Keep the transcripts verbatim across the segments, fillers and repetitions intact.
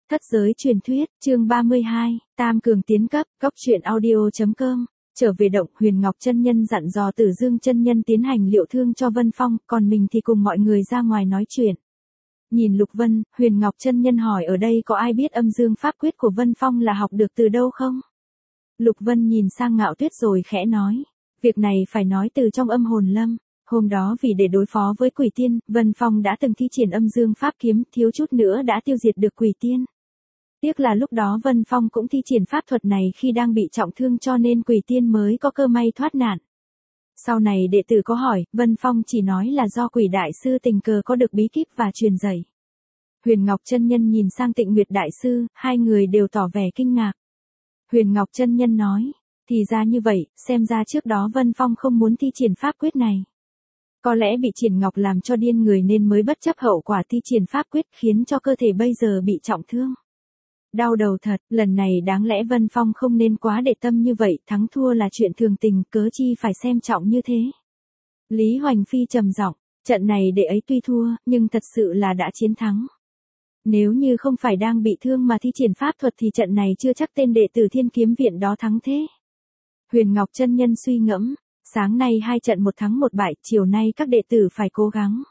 Thất giới truyền thuyết, chương ba mươi hai, Tam cường tiến cấp, góc truyện audio chấm com. Trở về động, Huyền Ngọc chân nhân dặn dò Tử Dương chân nhân tiến hành liệu thương cho Vân Phong, còn mình thì cùng mọi người ra ngoài nói chuyện. Nhìn Lục Vân, Huyền Ngọc chân nhân hỏi ở đây có ai biết âm dương pháp quyết của Vân Phong là học được từ đâu không? Lục Vân nhìn sang Ngạo Tuyết rồi khẽ nói, việc này phải nói từ trong âm hồn lâm. Hôm đó vì để đối phó với quỷ tiên, Vân Phong đã từng thi triển âm dương pháp kiếm, thiếu chút nữa đã tiêu diệt được quỷ tiên. Tiếc là lúc đó Vân Phong cũng thi triển pháp thuật này khi đang bị trọng thương cho nên quỷ tiên mới có cơ may thoát nạn. Sau này đệ tử có hỏi, Vân Phong chỉ nói là do quỷ đại sư tình cờ có được bí kíp và truyền dạy. Huyền Ngọc chân nhân nhìn sang Tịnh Nguyệt đại sư, hai người đều tỏ vẻ kinh ngạc. Huyền Ngọc chân nhân nói, thì ra như vậy, xem ra trước đó Vân Phong không muốn thi triển pháp quyết này. Có lẽ bị Triển Ngọc làm cho điên người nên mới bất chấp hậu quả thi triển pháp quyết khiến cho cơ thể bây giờ bị trọng thương. Đau đầu thật, lần này đáng lẽ Vân Phong không nên quá để tâm như vậy, thắng thua là chuyện thường tình, cớ chi phải xem trọng như thế. Lý Hoành Phi trầm giọng, trận này đệ ấy tuy thua, nhưng thật sự là đã chiến thắng. Nếu như không phải đang bị thương mà thi triển pháp thuật thì trận này chưa chắc tên đệ tử Thiên Kiếm Viện đó thắng thế. Huyền Ngọc chân nhân suy ngẫm, sáng nay hai trận một thắng một bại, chiều nay các đệ tử phải cố gắng.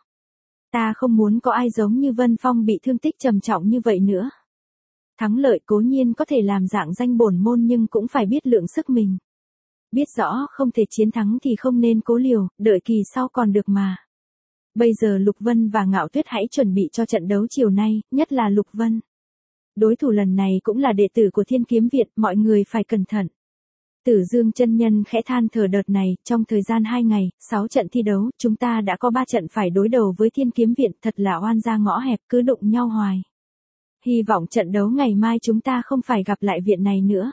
Ta không muốn có ai giống như Vân Phong bị thương tích trầm trọng như vậy nữa. Thắng lợi cố nhiên có thể làm dạng danh bổn môn nhưng cũng phải biết lượng sức mình. Biết rõ không thể chiến thắng thì không nên cố liều, đợi kỳ sau còn được mà. Bây giờ Lục Vân và Ngạo Tuyết hãy chuẩn bị cho trận đấu chiều nay, nhất là Lục Vân. Đối thủ lần này cũng là đệ tử của Thiên Kiếm Viện, mọi người phải cẩn thận. Tử Dương chân nhân khẽ than thở đợt này, trong thời gian hai ngày, sáu trận thi đấu, chúng ta đã có ba trận phải đối đầu với Thiên Kiếm Viện, thật là oan gia ngõ hẹp, cứ đụng nhau hoài. Hy vọng trận đấu ngày mai chúng ta không phải gặp lại viện này nữa.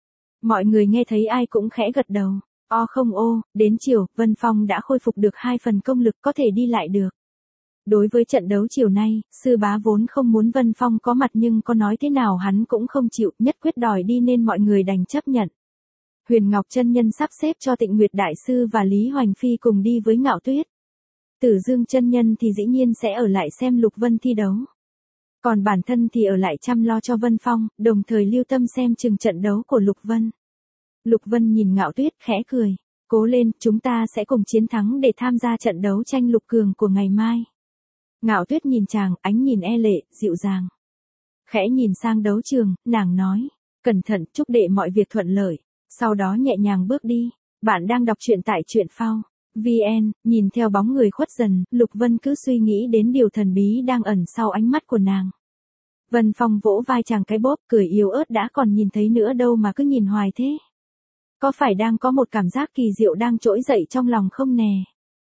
Mọi người nghe thấy ai cũng khẽ gật đầu. O không ô, đến chiều, Vân Phong đã khôi phục được hai phần công lực có thể đi lại được. Đối với trận đấu chiều nay, sư bá vốn không muốn Vân Phong có mặt nhưng có nói thế nào hắn cũng không chịu, nhất quyết đòi đi nên mọi người đành chấp nhận. Huyền Ngọc chân nhân sắp xếp cho Tịnh Nguyệt đại sư và Lý Hoành Phi cùng đi với Ngạo Tuyết. Tử Dương chân nhân thì dĩ nhiên sẽ ở lại xem Lục Vân thi đấu. Còn bản thân thì ở lại chăm lo cho Vân Phong, đồng thời lưu tâm xem chừng trận đấu của Lục Vân. Lục Vân nhìn Ngạo Tuyết khẽ cười, cố lên, chúng ta sẽ cùng chiến thắng để tham gia trận đấu tranh lục cường của ngày mai. Ngạo Tuyết nhìn chàng, ánh nhìn e lệ, dịu dàng. Khẽ nhìn sang đấu trường, nàng nói, cẩn thận, chúc đệ mọi việc thuận lợi. Sau đó nhẹ nhàng bước đi. Bạn đang đọc truyện tại truyện phao vê en, nhìn theo bóng người khuất dần, Lục Vân cứ suy nghĩ đến điều thần bí đang ẩn sau ánh mắt của nàng. Vân Phong vỗ vai chàng cái bóp, cười yếu ớt, đã còn nhìn thấy nữa đâu mà cứ nhìn hoài thế. Có phải đang có một cảm giác kỳ diệu đang trỗi dậy trong lòng không nè?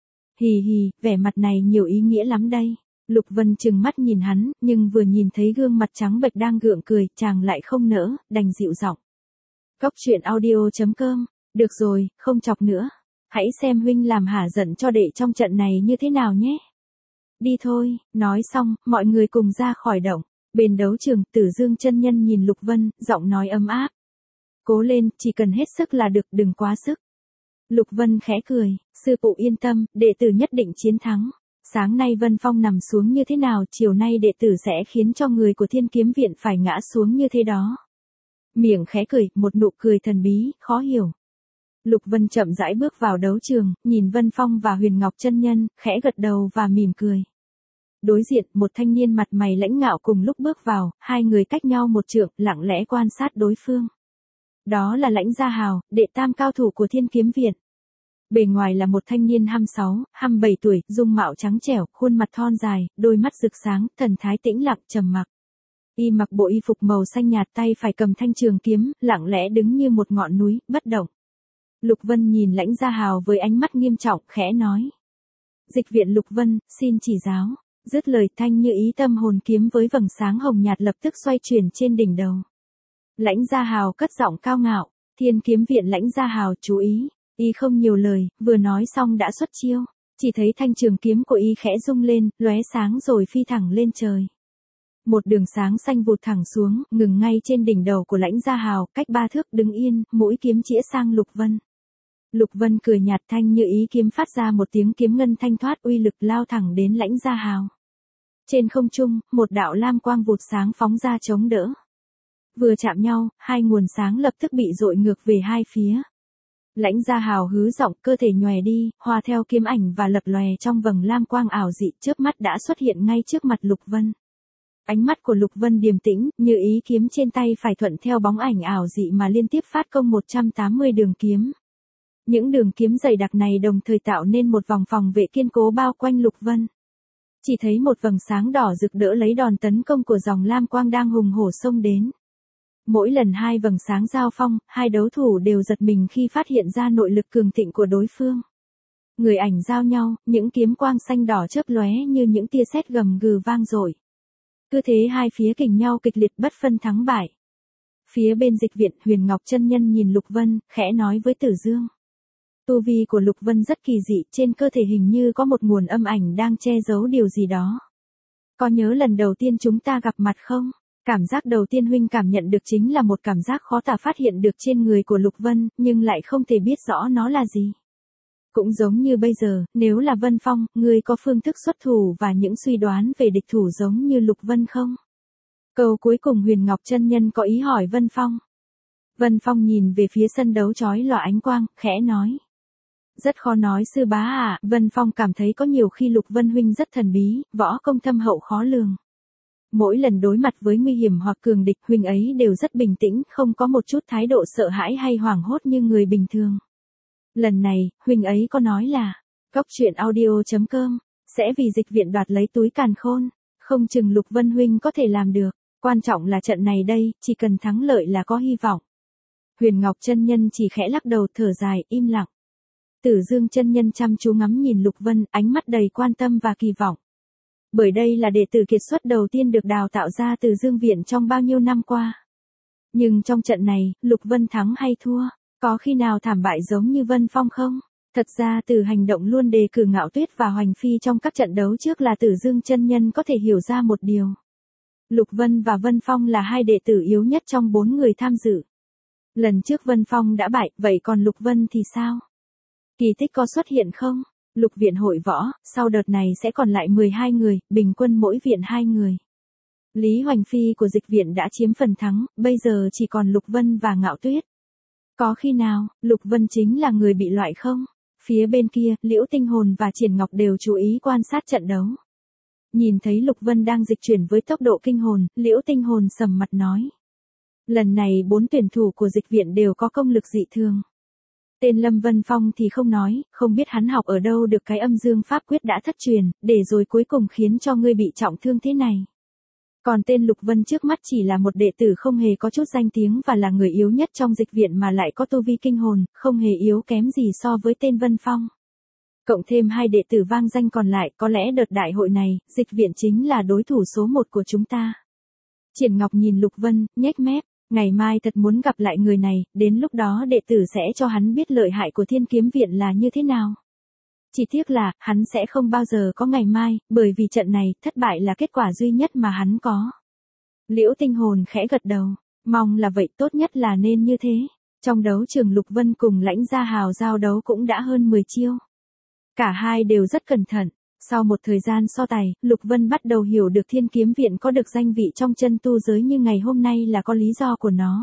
Hì hì, vẻ mặt này nhiều ý nghĩa lắm đây. Lục Vân trừng mắt nhìn hắn, nhưng vừa nhìn thấy gương mặt trắng bệch đang gượng cười, chàng lại không nỡ, đành dịu giọng. Góc truyện audio chấm com, được rồi, không chọc nữa. Hãy xem huynh làm hả giận cho đệ trong trận này như thế nào nhé. Đi thôi, nói xong, mọi người cùng ra khỏi động. Bên đấu trường, Tử Dương chân nhân nhìn Lục Vân, giọng nói ấm áp. Cố lên, chỉ cần hết sức là được, đừng quá sức. Lục Vân khẽ cười, sư phụ yên tâm, đệ tử nhất định chiến thắng. Sáng nay Vân Phong nằm xuống như thế nào, chiều nay đệ tử sẽ khiến cho người của Thiên Kiếm Viện phải ngã xuống như thế đó. Miệng khẽ cười, một nụ cười thần bí, khó hiểu. Lục Vân chậm rãi bước vào đấu trường, nhìn Vân Phong và Huyền Ngọc chân nhân, khẽ gật đầu và mỉm cười. Đối diện, một thanh niên mặt mày lãnh ngạo cùng lúc bước vào, hai người cách nhau một trượng, lặng lẽ quan sát đối phương. Đó là Lãnh Gia Hào, đệ tam cao thủ của Thiên Kiếm Viện. Bề ngoài là một thanh niên hăm sáu, hăm bảy tuổi, dung mạo trắng trẻo, khuôn mặt thon dài, đôi mắt rực sáng, thần thái tĩnh lặng trầm mặc. Y mặc bộ y phục màu xanh nhạt, tay phải cầm thanh trường kiếm, lặng lẽ đứng như một ngọn núi, bất động. Lục Vân nhìn Lãnh Gia Hào với ánh mắt nghiêm trọng, khẽ nói. Dịch viện Lục Vân, xin chỉ giáo. Dứt lời, thanh như ý tâm hồn kiếm với vầng sáng hồng nhạt lập tức xoay chuyển trên đỉnh đầu. Lãnh Gia Hào cất giọng cao ngạo, Thiên Kiếm Viện Lãnh Gia Hào chú ý. Y không nhiều lời, vừa nói xong đã xuất chiêu. Chỉ thấy thanh trường kiếm của y khẽ rung lên, lóe sáng rồi phi thẳng lên trời. Một đường sáng xanh vụt thẳng xuống, ngừng ngay trên đỉnh đầu của Lãnh Gia Hào, cách ba thước đứng yên, mũi kiếm chĩa sang Lục Vân. Lục Vân cười nhạt, thanh như ý kiếm phát ra một tiếng kiếm ngân thanh thoát, uy lực lao thẳng đến Lãnh Gia Hào. Trên không trung, một đạo lam quang vụt sáng phóng ra chống đỡ. Vừa chạm nhau, hai nguồn sáng lập tức bị dội ngược về hai phía. Lãnh Gia Hào hứ giọng, cơ thể nhòe đi, hòa theo kiếm ảnh và lập lòe trong vầng lam quang ảo dị, chớp mắt đã xuất hiện ngay trước mặt Lục Vân. Ánh mắt của Lục Vân điềm tĩnh, như ý kiếm trên tay phải thuận theo bóng ảnh ảo dị mà liên tiếp phát công một trăm tám mươi đường kiếm. Những đường kiếm dày đặc này đồng thời tạo nên một vòng phòng vệ kiên cố bao quanh Lục Vân. Chỉ thấy một vầng sáng đỏ rực đỡ lấy đòn tấn công của dòng lam quang đang hùng hổ xông đến. Mỗi lần hai vầng sáng giao phong, hai đấu thủ đều giật mình khi phát hiện ra nội lực cường thịnh của đối phương. Người ảnh giao nhau, những kiếm quang xanh đỏ chớp lóe như những tia sét gầm gừ vang dội. Cứ thế hai phía kình nhau kịch liệt bất phân thắng bại. Phía bên dịch viện, Huyền Ngọc chân nhân nhìn Lục Vân, khẽ nói với Tử Dương. Tu vi của Lục Vân rất kỳ dị, trên cơ thể hình như có một nguồn âm ảnh đang che giấu điều gì đó. Có nhớ lần đầu tiên chúng ta gặp mặt không? Cảm giác đầu tiên huynh cảm nhận được chính là một cảm giác khó tả phát hiện được trên người của Lục Vân, nhưng lại không thể biết rõ nó là gì. Cũng giống như bây giờ, nếu là Vân Phong, ngươi có phương thức xuất thủ và những suy đoán về địch thủ giống như Lục Vân không? Câu cuối cùng Huyền Ngọc chân nhân có ý hỏi Vân Phong. Vân Phong nhìn về phía sân đấu chói lòa ánh quang, khẽ nói. Rất khó nói sư bá à, Vân Phong cảm thấy có nhiều khi Lục Vân huynh rất thần bí, võ công thâm hậu khó lường. Mỗi lần đối mặt với nguy hiểm hoặc cường địch huynh ấy đều rất bình tĩnh, không có một chút thái độ sợ hãi hay hoảng hốt như người bình thường. Lần này, huynh ấy có nói là, Cóc Truyện Audio chấm com, sẽ vì dịch viện đoạt lấy túi càn khôn, không chừng Lục Vân huynh có thể làm được, quan trọng là trận này đây, chỉ cần thắng lợi là có hy vọng. Huyền Ngọc chân nhân chỉ khẽ lắc đầu thở dài, im lặng. Tử Dương chân nhân chăm chú ngắm nhìn Lục Vân, ánh mắt đầy quan tâm và kỳ vọng. Bởi đây là đệ tử kiệt xuất đầu tiên được đào tạo ra từ Dương viện trong bao nhiêu năm qua. Nhưng trong trận này, Lục Vân thắng hay thua, có khi nào thảm bại giống như Vân Phong không? Thật ra từ hành động luôn đề cử Ngạo Tuyết và Hoành Phi trong các trận đấu trước là Tử Dương chân nhân có thể hiểu ra một điều. Lục Vân và Vân Phong là hai đệ tử yếu nhất trong bốn người tham dự. Lần trước Vân Phong đã bại, vậy còn Lục Vân thì sao? Kỳ tích có xuất hiện không? Lục viện hội võ, sau đợt này sẽ còn lại mười hai người, bình quân mỗi viện hai người. Lý Hoành Phi của dịch viện đã chiếm phần thắng, bây giờ chỉ còn Lục Vân và Ngạo Tuyết. Có khi nào, Lục Vân chính là người bị loại không? Phía bên kia, Liễu Tinh Hồn và Triển Ngọc đều chú ý quan sát trận đấu. Nhìn thấy Lục Vân đang dịch chuyển với tốc độ kinh hồn, Liễu Tinh Hồn sầm mặt nói. Lần này bốn tuyển thủ của dịch viện đều có công lực dị thường. Tên Lâm Vân Phong thì không nói, không biết hắn học ở đâu được cái âm dương pháp quyết đã thất truyền, để rồi cuối cùng khiến cho ngươi bị trọng thương thế này. Còn tên Lục Vân trước mắt chỉ là một đệ tử không hề có chút danh tiếng và là người yếu nhất trong dịch viện mà lại có tu vi kinh hồn, không hề yếu kém gì so với tên Vân Phong. Cộng thêm hai đệ tử vang danh còn lại, có lẽ đợt đại hội này, dịch viện chính là đối thủ số một của chúng ta. Triển Ngọc nhìn Lục Vân, nhếch mép. Ngày mai thật muốn gặp lại người này, đến lúc đó đệ tử sẽ cho hắn biết lợi hại của Thiên Kiếm Viện là như thế nào. Chỉ tiếc là, hắn sẽ không bao giờ có ngày mai, bởi vì trận này, thất bại là kết quả duy nhất mà hắn có. Liễu Tinh Hồn khẽ gật đầu, mong là vậy, tốt nhất là nên như thế. Trong đấu trường Lục Vân cùng Lãnh Gia Hào giao đấu cũng đã hơn mười chiêu. Cả hai đều rất cẩn thận. Sau một thời gian so tài, Lục Vân bắt đầu hiểu được Thiên Kiếm Viện có được danh vị trong chân tu giới như ngày hôm nay là có lý do của nó.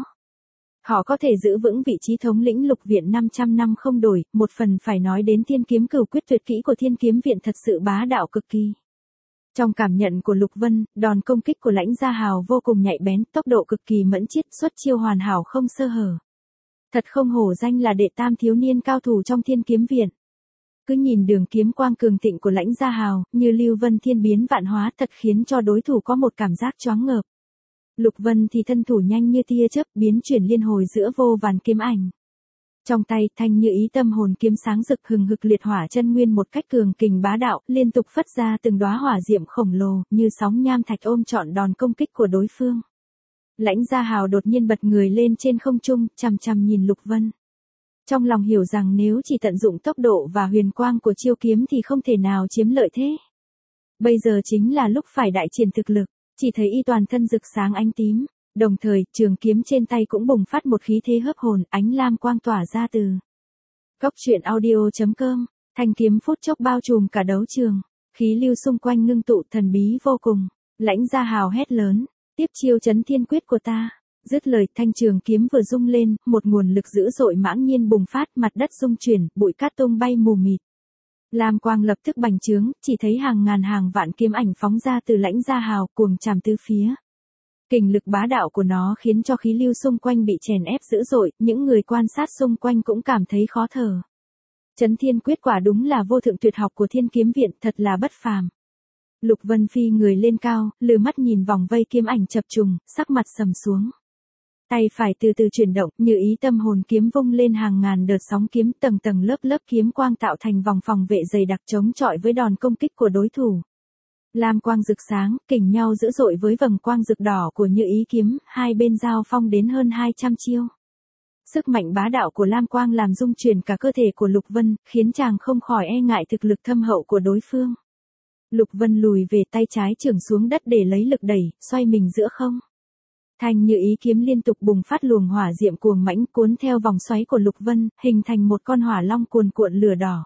Họ có thể giữ vững vị trí thống lĩnh Lục Viện năm trăm năm không đổi, một phần phải nói đến Thiên Kiếm Cửu Quyết tuyệt kỹ của Thiên Kiếm Viện thật sự bá đạo cực kỳ. Trong cảm nhận của Lục Vân, đòn công kích của Lãnh Gia Hào vô cùng nhạy bén, tốc độ cực kỳ mẫn chiết, xuất chiêu hoàn hảo không sơ hở. Thật không hổ danh là đệ tam thiếu niên cao thủ trong Thiên Kiếm Viện. Cứ nhìn đường kiếm quang cường thịnh của Lãnh Gia Hào, như Lưu Vân Thiên biến vạn hóa, thật khiến cho đối thủ có một cảm giác choáng ngợp. Lục Vân thì thân thủ nhanh như tia chớp, biến chuyển liên hồi giữa vô vàn kiếm ảnh. Trong tay, thanh như ý tâm hồn kiếm sáng rực hừng hực liệt hỏa chân nguyên một cách cường kình bá đạo, liên tục phất ra từng đóa hỏa diệm khổng lồ, như sóng nham thạch ôm trọn đòn công kích của đối phương. Lãnh Gia Hào đột nhiên bật người lên trên không trung, chằm chằm nhìn Lục Vân. Trong lòng hiểu rằng nếu chỉ tận dụng tốc độ và huyền quang của chiêu kiếm thì không thể nào chiếm lợi thế. Bây giờ chính là lúc phải đại triển thực lực, chỉ thấy y toàn thân rực sáng ánh tím, đồng thời trường kiếm trên tay cũng bùng phát một khí thế hớp hồn, ánh lam quang tỏa ra từ. Cóc Truyện Audio chấm com, thanh kiếm phút chốc bao trùm cả đấu trường. Khí lưu xung quanh ngưng tụ thần bí vô cùng. Lãnh Gia Hào hét lớn, tiếp chiêu chấn thiên quyết của ta. Dứt lời, thanh trường kiếm vừa rung lên, một nguồn lực dữ dội mãng nhiên bùng phát, mặt đất rung chuyển, bụi cát tung bay mù mịt. Lam quang lập tức bành trướng, chỉ thấy hàng ngàn hàng vạn kiếm ảnh phóng ra từ Lãnh Gia Hào, cuồng trảm tứ phía. Kình lực bá đạo của nó khiến cho khí lưu xung quanh bị chèn ép dữ dội, những người quan sát xung quanh cũng cảm thấy khó thở. Chấn thiên quyết quả đúng là vô thượng tuyệt học của Thiên Kiếm Viện, thật là bất phàm. Lục Vân phi người lên cao, lừ mắt nhìn vòng vây kiếm ảnh chập trùng, sắc mặt sầm xuống. Tay phải từ từ chuyển động, như ý tâm hồn kiếm vung lên hàng ngàn đợt sóng kiếm, tầng tầng lớp lớp kiếm quang tạo thành vòng phòng vệ dày đặc chống chọi với đòn công kích của đối thủ. Lam quang rực sáng, kình nhau dữ dội với vầng quang rực đỏ của như ý kiếm, hai bên giao phong đến hơn hai trăm chiêu. Sức mạnh bá đạo của Lam quang làm rung chuyển cả cơ thể của Lục Vân, khiến chàng không khỏi e ngại thực lực thâm hậu của đối phương. Lục Vân lùi về, tay trái chưởng xuống đất để lấy lực đẩy, xoay mình giữa không. Thanh như ý kiếm liên tục bùng phát luồng hỏa diệm cuồng mãnh cuốn theo vòng xoáy của Lục Vân, hình thành một con hỏa long cuồn cuộn lửa đỏ.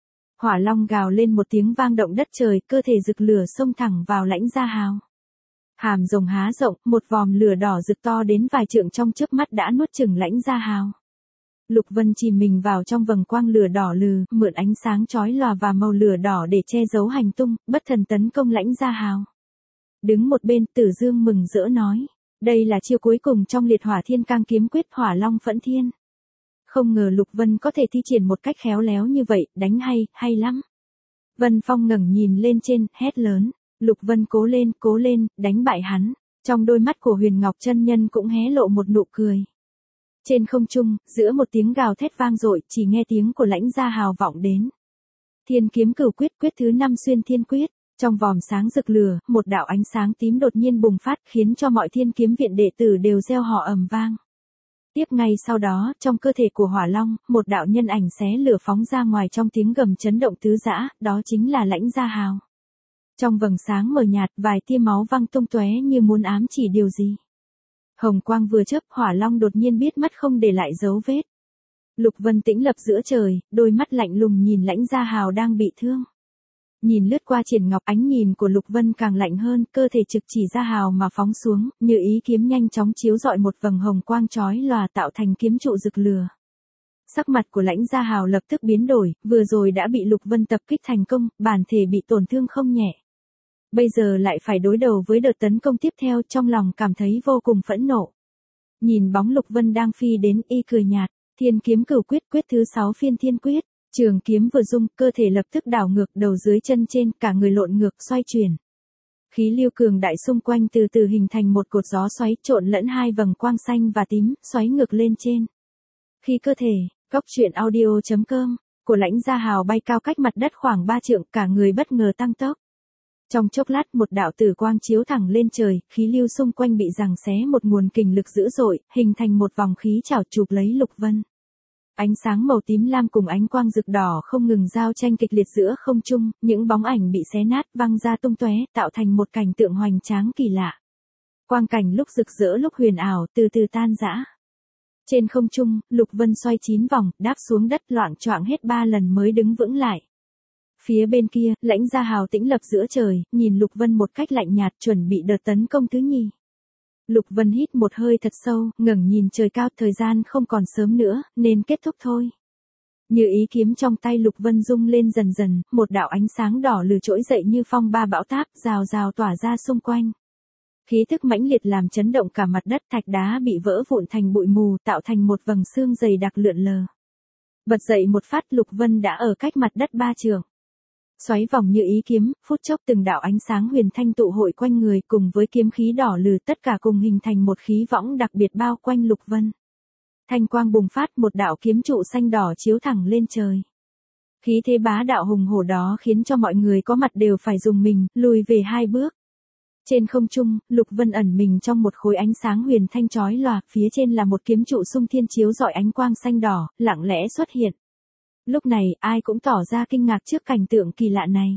Hỏa long gào lên một tiếng vang động đất trời, cơ thể rực lửa xông thẳng vào Lãnh Gia Hào. Hàm rồng há rộng, một vòm lửa đỏ rực to đến vài trượng trong chớp mắt đã nuốt chửng Lãnh Gia Hào. Lục Vân chìm mình vào trong vầng quang lửa đỏ lừ, mượn ánh sáng chói lòa và màu lửa đỏ để che giấu hành tung, bất thần tấn công Lãnh Gia Hào. Đứng một bên, Tử Dương mừng rỡ nói, đây là chiêu cuối cùng trong liệt hỏa thiên cang kiếm quyết Hỏa Long Phẫn Thiên. Không ngờ Lục Vân có thể thi triển một cách khéo léo như vậy, đánh hay, hay lắm. Vân Phong ngẩng nhìn lên trên, hét lớn, Lục Vân cố lên, cố lên, đánh bại hắn. Trong đôi mắt của Huyền Ngọc chân nhân cũng hé lộ một nụ cười. Trên không trung, giữa một tiếng gào thét vang dội, chỉ nghe tiếng của Lãnh Gia Hào vọng đến. Thiên kiếm cửu quyết, quyết thứ năm xuyên thiên quyết. Trong vòm sáng rực lửa, một đạo ánh sáng tím đột nhiên bùng phát, khiến cho mọi Thiên Kiếm Viện đệ tử đều reo hò ầm vang. Tiếp ngay sau đó, trong cơ thể của Hỏa Long, một đạo nhân ảnh xé lửa phóng ra ngoài trong tiếng gầm chấn động tứ dã, đó chính là Lãnh Gia Hào. Trong vầng sáng mờ nhạt, vài tia máu văng tung tóe như muốn ám chỉ điều gì. Hồng quang vừa chớp, Hỏa Long đột nhiên biết mất không để lại dấu vết. Lục Vân tĩnh lập giữa trời, đôi mắt lạnh lùng nhìn Lãnh Gia Hào đang bị thương. Nhìn lướt qua Triển Ngọc, ánh nhìn của Lục Vân càng lạnh hơn, cơ thể trực chỉ Gia Hào mà phóng xuống, như ý kiếm nhanh chóng chiếu rọi một vầng hồng quang chói lòa tạo thành kiếm trụ rực lửa. Sắc mặt của Lãnh Gia Hào lập tức biến đổi, vừa rồi đã bị Lục Vân tập kích thành công, bản thể bị tổn thương không nhẹ. Bây giờ lại phải đối đầu với đợt tấn công tiếp theo, trong lòng cảm thấy vô cùng phẫn nộ. Nhìn bóng Lục Vân đang phi đến, y cười nhạt, Thiên kiếm cửu quyết, quyết thứ sáu phiên thiên quyết. Trường kiếm vừa rung, cơ thể lập tức đảo ngược, đầu dưới chân trên, cả người lộn ngược, xoay chuyển. Khí lưu cường đại xung quanh từ từ hình thành một cột gió xoáy, trộn lẫn hai vầng quang xanh và tím, xoáy ngược lên trên. Khi cơ thể, góc truyện audio chấm com, của Lãnh Gia Hào bay cao cách mặt đất khoảng ba trượng, cả người bất ngờ tăng tốc. Trong chốc lát, một đạo tử quang chiếu thẳng lên trời, khí lưu xung quanh bị giằng xé một nguồn kình lực dữ dội, hình thành một vòng khí chảo chụp lấy Lục Vân. Ánh sáng màu tím lam cùng ánh quang rực đỏ không ngừng giao tranh kịch liệt giữa không trung, những bóng ảnh bị xé nát văng ra tung tóe, tạo thành một cảnh tượng hoành tráng kỳ lạ. Quang cảnh lúc rực rỡ lúc huyền ảo, từ từ tan rã. Trên không trung, Lục Vân xoay chín vòng, đáp xuống đất loạng choạng hết ba lần mới đứng vững lại. Phía bên kia, Lãnh Gia Hào tĩnh lập giữa trời, nhìn Lục Vân một cách lạnh nhạt, chuẩn bị đợt tấn công thứ nhì. Lục Vân hít một hơi thật sâu, ngẩng nhìn trời cao, thời gian không còn sớm nữa, nên kết thúc thôi. Như ý kiếm trong tay Lục Vân rung lên dần dần, một đạo ánh sáng đỏ lừ trỗi dậy như phong ba bão táp, rào rào tỏa ra xung quanh. Khí tức mãnh liệt làm chấn động cả mặt đất, thạch đá bị vỡ vụn thành bụi mù, tạo thành một vầng sương dày đặc lượn lờ. Bật dậy một phát, Lục Vân đã ở cách mặt đất ba trượng. Xoáy vòng như ý kiếm, phút chốc từng đạo ánh sáng huyền thanh tụ hội quanh người, cùng với kiếm khí đỏ lừ, tất cả cùng hình thành một khí võng đặc biệt bao quanh Lục Vân. Thanh quang bùng phát, một đạo kiếm trụ xanh đỏ chiếu thẳng lên trời. Khí thế bá đạo hùng hổ đó khiến cho mọi người có mặt đều phải dùng mình, lùi về hai bước. Trên không trung, Lục Vân ẩn mình trong một khối ánh sáng huyền thanh chói lòa, phía trên là một kiếm trụ xung thiên chiếu rọi ánh quang xanh đỏ, lặng lẽ xuất hiện. Lúc này, ai cũng tỏ ra kinh ngạc trước cảnh tượng kỳ lạ này.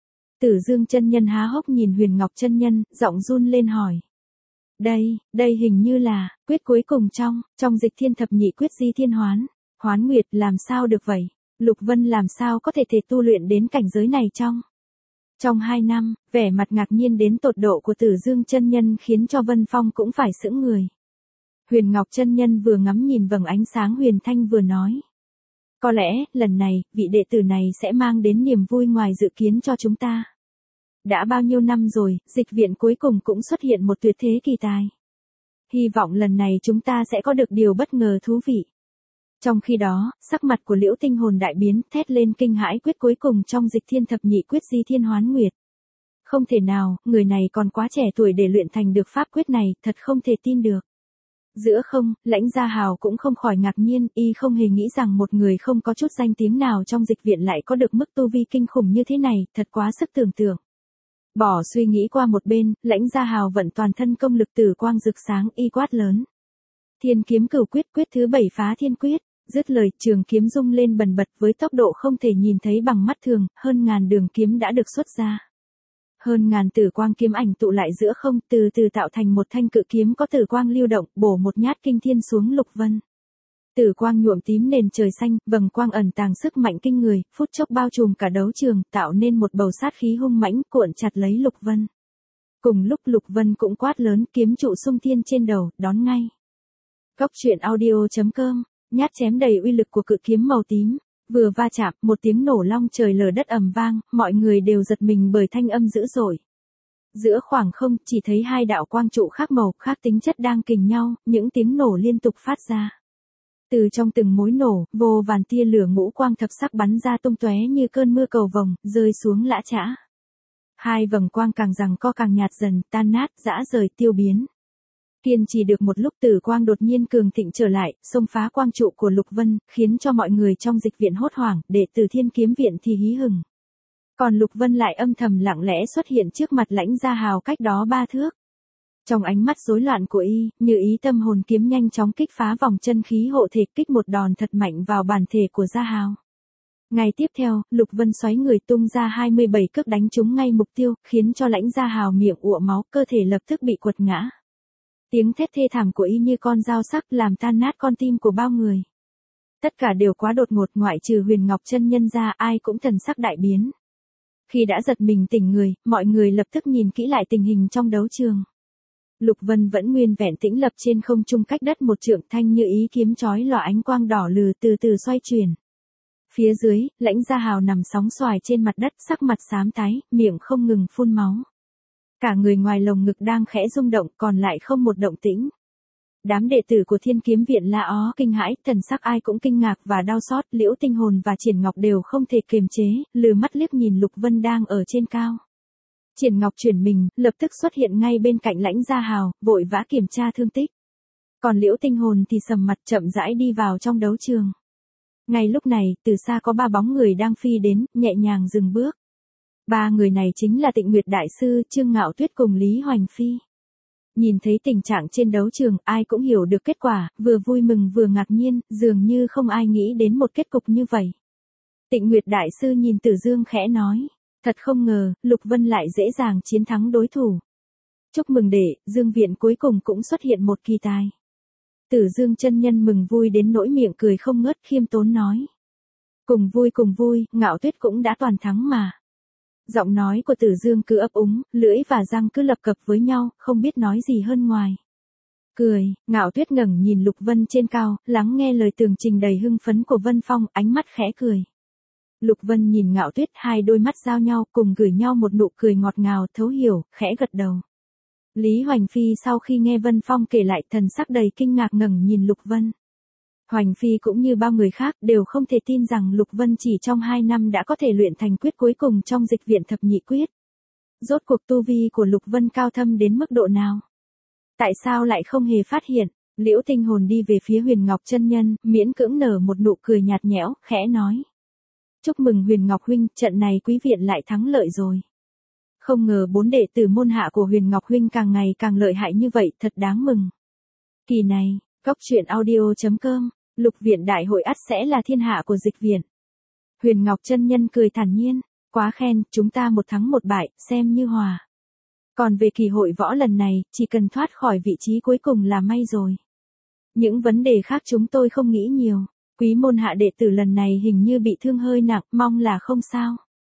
Tử Dương chân nhân há hốc nhìn Huyền Ngọc chân nhân, giọng run lên hỏi. Đây, đây hình như là, quyết cuối cùng trong, trong dịch thiên thập nhị quyết di thiên hoán. Hoán nguyệt làm sao được vậy? Lục Vân làm sao có thể thể tu luyện đến cảnh giới này trong? Trong hai năm, vẻ mặt ngạc nhiên đến tột độ của Tử Dương chân nhân khiến cho Vân Phong cũng phải sững người. Huyền Ngọc chân nhân vừa ngắm nhìn vầng ánh sáng huyền thanh vừa nói. Có lẽ, lần này, vị đệ tử này sẽ mang đến niềm vui ngoài dự kiến cho chúng ta. Đã bao nhiêu năm rồi, dịch viện cuối cùng cũng xuất hiện một tuyệt thế kỳ tài. Hy vọng lần này chúng ta sẽ có được điều bất ngờ thú vị. Trong khi đó, sắc mặt của Liễu Tinh Hồn đại biến, thét lên kinh hãi quyết cuối cùng trong dịch thiên thập nhị quyết di thiên hoán nguyệt. Không thể nào, người này còn quá trẻ tuổi để luyện thành được pháp quyết này, thật không thể tin được. Giữa không, Lãnh Gia Hào cũng không khỏi ngạc nhiên, y không hề nghĩ rằng một người không có chút danh tiếng nào trong dịch viện lại có được mức tu vi kinh khủng như thế này, thật quá sức tưởng tượng. Bỏ suy nghĩ qua một bên, Lãnh Gia Hào vận toàn thân công lực tử quang rực sáng y quát lớn. Thiên kiếm cửu quyết quyết thứ bảy phá thiên quyết, dứt lời trường kiếm rung lên bần bật với tốc độ không thể nhìn thấy bằng mắt thường, hơn ngàn đường kiếm đã được xuất ra. Hơn ngàn tử quang kiếm ảnh tụ lại giữa không, từ từ tạo thành một thanh cự kiếm có tử quang lưu động, bổ một nhát kinh thiên xuống Lục Vân. Tử quang nhuộm tím nền trời xanh, vầng quang ẩn tàng sức mạnh kinh người, phút chốc bao trùm cả đấu trường, tạo nên một bầu sát khí hung mãnh cuộn chặt lấy Lục Vân. Cùng lúc Lục Vân cũng quát lớn, kiếm trụ xung thiên trên đầu, đón ngay. Góc truyện audio chấm com, nhát chém đầy uy lực của cự kiếm màu tím. Vừa va chạm, một tiếng nổ long trời lở đất ầm vang, mọi người đều giật mình bởi thanh âm dữ dội. Giữa khoảng không, chỉ thấy hai đạo quang trụ khác màu, khác tính chất đang kình nhau, những tiếng nổ liên tục phát ra. Từ trong từng mối nổ, vô vàn tia lửa ngũ quang thập sắc bắn ra tung tóe như cơn mưa cầu vồng, rơi xuống lã chã. Hai vầng quang càng giằng co càng nhạt dần, tan nát, rã rời, tiêu biến. Kiên trì được một lúc tử quang đột nhiên cường thịnh trở lại, xông phá quang trụ của Lục Vân, khiến cho mọi người trong dịch viện hốt hoảng, đệ tử Thiên Kiếm viện thì hí hửng. Còn Lục Vân lại âm thầm lặng lẽ xuất hiện trước mặt Lãnh Gia Hào cách đó ba thước. Trong ánh mắt rối loạn của y, như ý tâm hồn kiếm nhanh chóng kích phá vòng chân khí hộ thể, kích một đòn thật mạnh vào bản thể của Gia Hào. Ngay tiếp theo, Lục Vân xoáy người tung ra hai mươi bảy cước đánh trúng ngay mục tiêu, khiến cho Lãnh Gia Hào miệng ụa máu, cơ thể lập tức bị quật ngã. Tiếng thét thê thảm của y như con dao sắc làm tan nát con tim của bao người. Tất cả đều quá đột ngột, ngoại trừ Huyền Ngọc chân nhân ra, ai cũng thần sắc đại biến. Khi đã giật mình tỉnh người, mọi người lập tức nhìn kỹ lại tình hình trong đấu trường. Lục Vân vẫn nguyên vẹn tĩnh lập trên không trung cách đất một trượng, thanh như ý kiếm chói lòa ánh quang đỏ lừ từ từ xoay chuyển. Phía dưới, Lãnh Gia Hào nằm sóng xoài trên mặt đất, sắc mặt xám tái, miệng không ngừng phun máu. Cả người ngoài lồng ngực đang khẽ rung động, còn lại không một động tĩnh. Đám đệ tử của Thiên Kiếm viện la ó kinh hãi, thần sắc ai cũng kinh ngạc và đau xót, Liễu Tinh Hồn và Triển Ngọc đều không thể kiềm chế, lừ mắt liếc nhìn Lục Vân đang ở trên cao. Triển Ngọc chuyển mình, lập tức xuất hiện ngay bên cạnh Lãnh Gia Hào, vội vã kiểm tra thương tích. Còn Liễu Tinh Hồn thì sầm mặt chậm rãi đi vào trong đấu trường. Ngay lúc này, từ xa có ba bóng người đang phi đến, nhẹ nhàng dừng bước. Ba người này chính là Tịnh Nguyệt Đại Sư, Trương Ngạo Tuyết cùng Lý Hoành Phi. Nhìn thấy tình trạng trên đấu trường, ai cũng hiểu được kết quả, vừa vui mừng vừa ngạc nhiên, dường như không ai nghĩ đến một kết cục như vậy. Tịnh Nguyệt Đại Sư nhìn Tử Dương khẽ nói, thật không ngờ, Lục Vân lại dễ dàng chiến thắng đối thủ. Chúc mừng đệ, Dương viện cuối cùng cũng xuất hiện một kỳ tài. Tử Dương chân nhân mừng vui đến nỗi miệng cười không ngớt, khiêm tốn nói. Cùng vui cùng vui, Ngạo Tuyết cũng đã toàn thắng mà. Giọng nói của Tử Dương cứ ấp úng, lưỡi và răng cứ lập cập với nhau, không biết nói gì hơn ngoài. Cười, Ngạo Tuyết ngẩng nhìn Lục Vân trên cao, lắng nghe lời tường trình đầy hưng phấn của Vân Phong, ánh mắt khẽ cười. Lục Vân nhìn Ngạo Tuyết, hai đôi mắt giao nhau, cùng gửi nhau một nụ cười ngọt ngào, thấu hiểu, khẽ gật đầu. Lý Hoành Phi sau khi nghe Vân Phong kể lại, thần sắc đầy kinh ngạc ngẩng nhìn Lục Vân. Hoành Phi cũng như bao người khác đều không thể tin rằng Lục Vân chỉ trong hai năm đã có thể luyện thành quyết cuối cùng trong dịch viện thập nhị quyết. Rốt cuộc tu vi của Lục Vân cao thâm đến mức độ nào? Tại sao lại không hề phát hiện? Liễu Tinh Hồn đi về phía Huyền Ngọc chân nhân, miễn cưỡng nở một nụ cười nhạt nhẽo, khẽ nói. Chúc mừng Huyền Ngọc huynh, trận này quý viện lại thắng lợi rồi. Không ngờ bốn đệ tử môn hạ của Huyền Ngọc huynh càng ngày càng lợi hại như vậy, thật đáng mừng. Kỳ này, góc truyện audio chấm com, Lục viện đại hội ắt sẽ là thiên hạ của dịch viện. Huyền Ngọc chân nhân cười thản nhiên, quá khen, chúng ta một thắng một bại, xem như hòa. Còn về kỳ hội võ lần này, chỉ cần thoát khỏi vị trí cuối cùng là may rồi. Những vấn đề khác chúng tôi không nghĩ nhiều, quý môn hạ đệ tử lần này hình như bị thương hơi nặng, mong là không sao.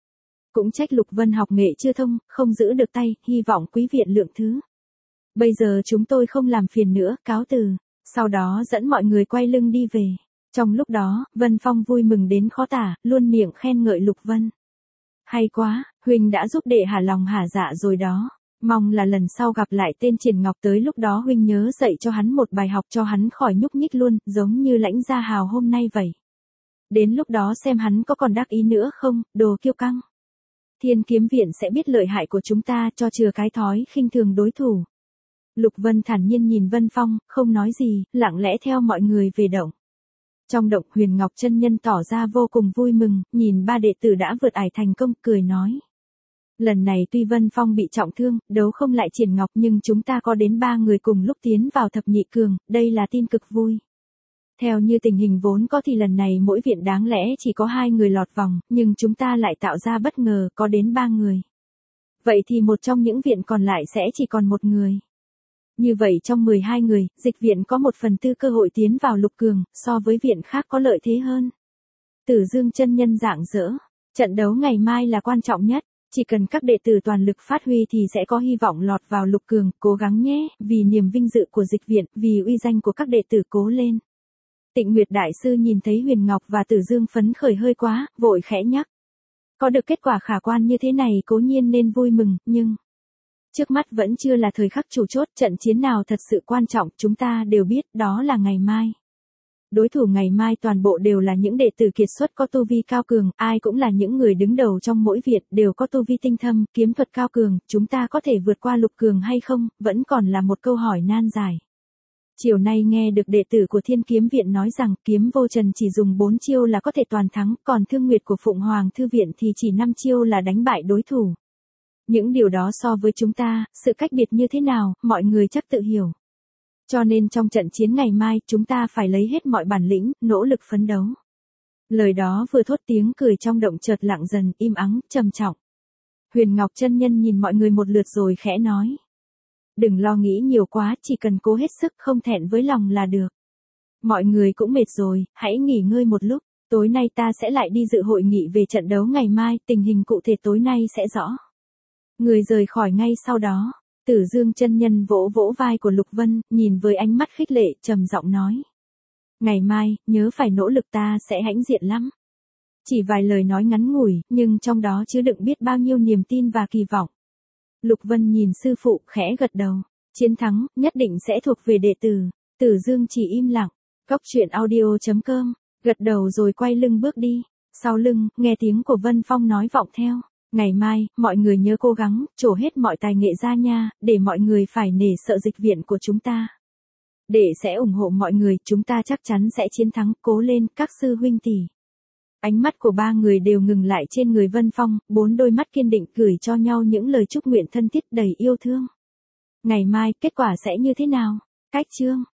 Cũng trách Lục Vân học nghệ chưa thông, không giữ được tay, hy vọng quý viện lượng thứ. Bây giờ chúng tôi không làm phiền nữa, cáo từ. Sau đó dẫn mọi người quay lưng đi về. Trong lúc đó, Vân Phong vui mừng đến khó tả, luôn miệng khen ngợi Lục Vân. Hay quá, Huynh đã giúp đệ hả lòng hả dạ rồi đó. Mong là lần sau gặp lại tên Triển Ngọc tới lúc đó Huynh nhớ dạy cho hắn một bài học cho hắn khỏi nhúc nhích luôn, giống như Lãnh Gia Hào hôm nay vậy. Đến lúc đó xem hắn có còn đắc ý nữa không, đồ kiêu căng. Thiên Kiếm Viện sẽ biết lợi hại của chúng ta cho chừa cái thói khinh thường đối thủ. Lục Vân thản nhiên nhìn Vân Phong, không nói gì, lặng lẽ theo mọi người về động. Trong động Huyền Ngọc chân nhân tỏ ra vô cùng vui mừng, nhìn ba đệ tử đã vượt ải thành công, cười nói. Lần này tuy Vân Phong bị trọng thương, đấu không lại Triển Ngọc nhưng chúng ta có đến ba người cùng lúc tiến vào thập nhị cường, đây là tin cực vui. Theo như tình hình vốn có thì lần này mỗi viện đáng lẽ chỉ có hai người lọt vòng, nhưng chúng ta lại tạo ra bất ngờ có đến ba người. Vậy thì một trong những viện còn lại sẽ chỉ còn một người. Như vậy trong mười hai người, Dịch viện có một phần tư cơ hội tiến vào lục cường, so với viện khác có lợi thế hơn. Tử Dương chân nhân rạng rỡ. Trận đấu ngày mai là quan trọng nhất. Chỉ cần các đệ tử toàn lực phát huy thì sẽ có hy vọng lọt vào lục cường, cố gắng nhé, vì niềm vinh dự của Dịch viện, vì uy danh của các đệ tử cố lên. Tịnh Nguyệt Đại Sư nhìn thấy Huyền Ngọc và Tử Dương phấn khởi hơi quá, vội khẽ nhắc. Có được kết quả khả quan như thế này cố nhiên nên vui mừng, nhưng... Trước mắt vẫn chưa là thời khắc chủ chốt, trận chiến nào thật sự quan trọng chúng ta đều biết, đó là ngày mai. Đối thủ ngày mai toàn bộ đều là những đệ tử kiệt xuất có tu vi cao cường, ai cũng là những người đứng đầu trong mỗi viện, đều có tu vi tinh thâm, kiếm thuật cao cường, chúng ta có thể vượt qua lục cường hay không, vẫn còn là một câu hỏi nan giải. Chiều nay nghe được đệ tử của Thiên Kiếm Viện nói rằng Kiếm Vô Trần chỉ dùng bốn chiêu là có thể toàn thắng, còn Thương Nguyệt của Phụng Hoàng Thư Viện thì chỉ năm chiêu là đánh bại đối thủ. Những điều đó so với chúng ta, sự cách biệt như thế nào, mọi người chắc tự hiểu. Cho nên trong trận chiến ngày mai, chúng ta phải lấy hết mọi bản lĩnh, nỗ lực phấn đấu. Lời đó vừa thốt tiếng cười trong động chợt lặng dần, im ắng, trầm trọng. Huyền Ngọc chân nhân nhìn mọi người một lượt rồi khẽ nói. Đừng lo nghĩ nhiều quá, chỉ cần cố hết sức không thẹn với lòng là được. Mọi người cũng mệt rồi, hãy nghỉ ngơi một lúc, tối nay ta sẽ lại đi dự hội nghị về trận đấu ngày mai, tình hình cụ thể tối nay sẽ rõ. Người rời khỏi ngay sau đó, Tử Dương chân nhân vỗ vỗ vai của Lục Vân, nhìn với ánh mắt khích lệ, trầm giọng nói. Ngày mai, nhớ phải nỗ lực ta sẽ hãnh diện lắm. Chỉ vài lời nói ngắn ngủi, nhưng trong đó chứa đựng biết bao nhiêu niềm tin và kỳ vọng. Lục Vân nhìn sư phụ, khẽ gật đầu. Chiến thắng, nhất định sẽ thuộc về đệ tử. Tử Dương chỉ im lặng. Góc truyện audio chấm com. Gật đầu rồi quay lưng bước đi. Sau lưng, nghe tiếng của Vân Phong nói vọng theo. Ngày mai, mọi người nhớ cố gắng, trổ hết mọi tài nghệ ra nha, để mọi người phải nể sợ Dịch viện của chúng ta. Để sẽ ủng hộ mọi người, chúng ta chắc chắn sẽ chiến thắng, cố lên, các sư huynh tỷ. Ánh mắt của ba người đều ngừng lại trên người Vân Phong, bốn đôi mắt kiên định gửi cho nhau những lời chúc nguyện thân thiết đầy yêu thương. Ngày mai, kết quả sẽ như thế nào? Cách chương